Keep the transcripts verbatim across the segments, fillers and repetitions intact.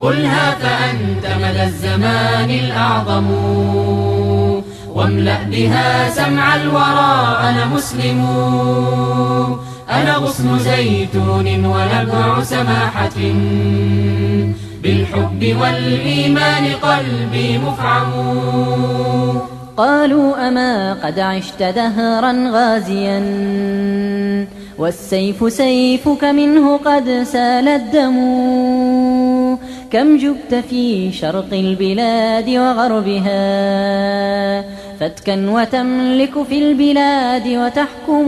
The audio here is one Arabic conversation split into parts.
قلها فأنت مدى الزمان الأعظم، واملأ بها سمع الورى. أنا مسلم، أنا غصن زيتون ونبع سماحة، بالحب والإيمان قلبي مفعم. قالوا أما قد عشت دهرا غازيا، والسيف سيفك منه قد سال الدم. كم جبت في شرق البلاد وغربها، فتكا وتملك في البلاد وتحكم.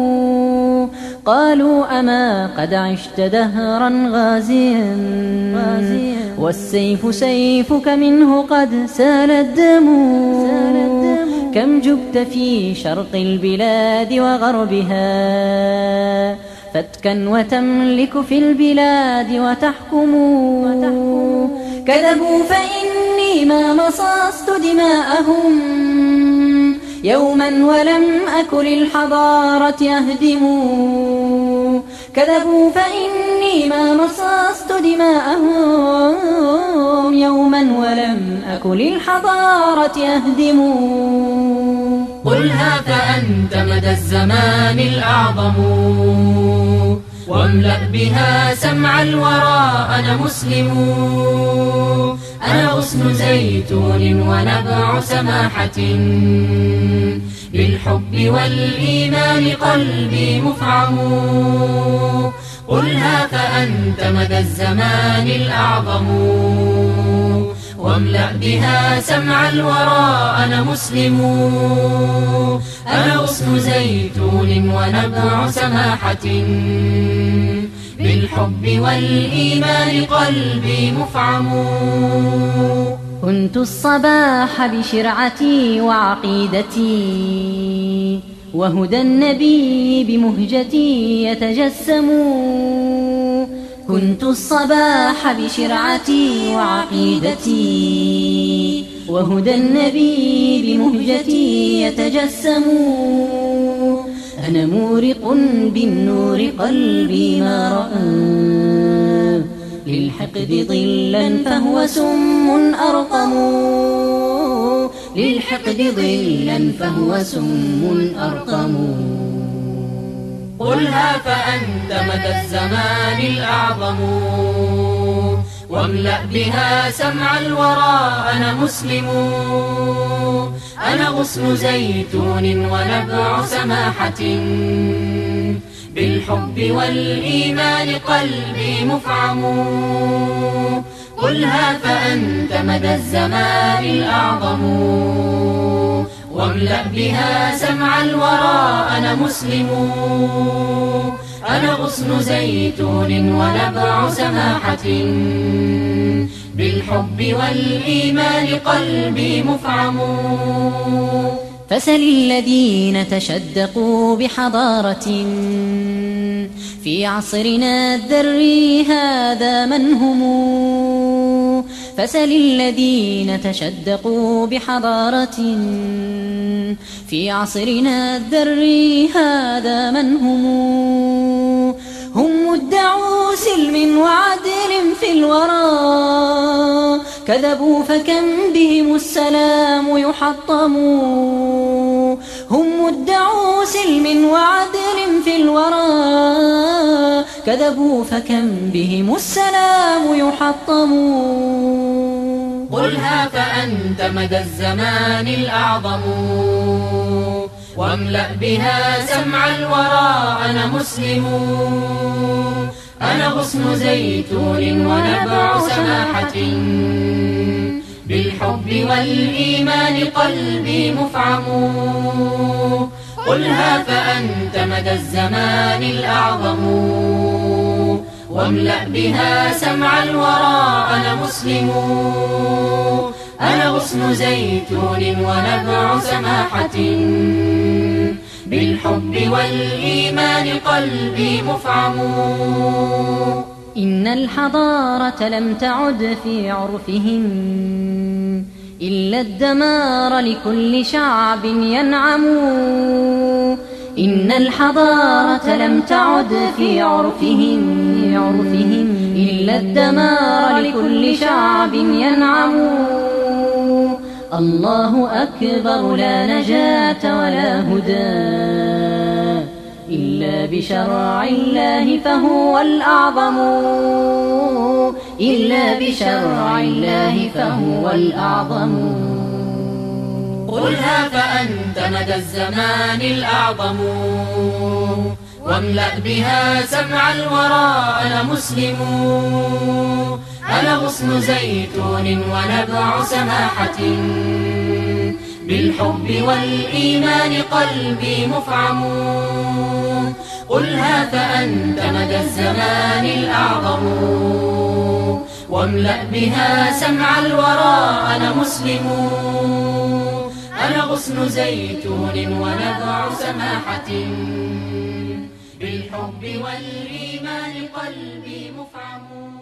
قالوا أما قد عشت دهرا غازيا، والسيف سيفك منه قد سال الدم. كم جبت في شرق البلاد وغربها، فتكا وتملك في البلاد وتحكم. كذبوا فإني ما مصاصت دماءهم يوما ولم أكن للحضارة أهدم. كذبوا فإني ما مصاصت دماءهم يوما ولم أكن للحضارة أهدم. قلها فأنت مدى الزمان الأعظم، واملأ بها سمع الورى. أنا مسلم، أنا غصن زيتون ونبع سماحة، بالحب والإيمان قلبي مفعم. قلها فأنت مدى الزمان الأعظم، واملأ بها سمع الورى. أنا مسلم، أنا غصن زيتون ونبع سماحة، بالحب والإيمان قلبي مفعم. كنت الصباح بشرعتي وعقيدتي، وهدى النبي بمهجتي يتجسم. كنت الصباح بشرعتي وعقيدتي، وهدى النبي بمهجتي يتجسم. أنا مورق بالنور قلبي ما رأى، للحقد ظلا فهو سم أرقم. للحقد ظلا فهو سم أرقم. قلها فأنت مدى الزمان الأعظم، واملأ بها سمع الورى. أنا مسلم، أنا غصن زيتون ونبع سماحة، بالحب والإيمان قلبي مفعم. قلها فأنت مدى الزمان الأعظم، واملأ بها سمع الورى. أنا مسلم، أنا غصن زيتون ونبع سماحة، بالحب والإيمان قلبي مفعم. فسل الذين تشدقوا بحضارة في عصرنا الذري، هذا من هم؟ فسل الذين تشدقوا بحضارة في عصرنا الذري، هذا من هم؟ هم مدعو سلم وعدل في الورى، كذبوا فكم بهم السلام يحطم. هم مدعو سلم وعدل في الورى، كذبوا فكم بهم السلام يحطم. قلها فأنت مدى الزمان الأعظم، واملأ بها سمع الورى. أنا مسلم، أنا غصن زيتون ونبع سماحة، بالحب والإيمان قلبي مفعم. قلها فأنت مدى الزمان الأعظم، واملأ بها سمع الورى. أنا مسلم، أنا غصن زيتون ونبع سماحة، بالحب والإيمان قلبي مفعم. إن الحضارة لم تعد في عرفهم إلا الدمار لكل شعب ينعم. إن الحضارة لم تعد في عرفهم إلا الدمار لكل شعب ينعم. الله أكبر لا نجاة ولا هدى إلا بشرع الله فهو الأعظم. إلا بشرع الله فهو الأعظم. قلها فأنت مدى الزمان الأعظم، واملأ بها سمع الورى. أنا مسلم، أنا غصن زيتون ونبع سماحة، بالحب والإيمان قلبي مفعم. قلها فأنت مدى الزمان الأعظم، واملأ بها سمع الورى. أنا مسلم، أنا غصن زيتون ونبع سماحة، بالحب والإيمان قلبي مفعم.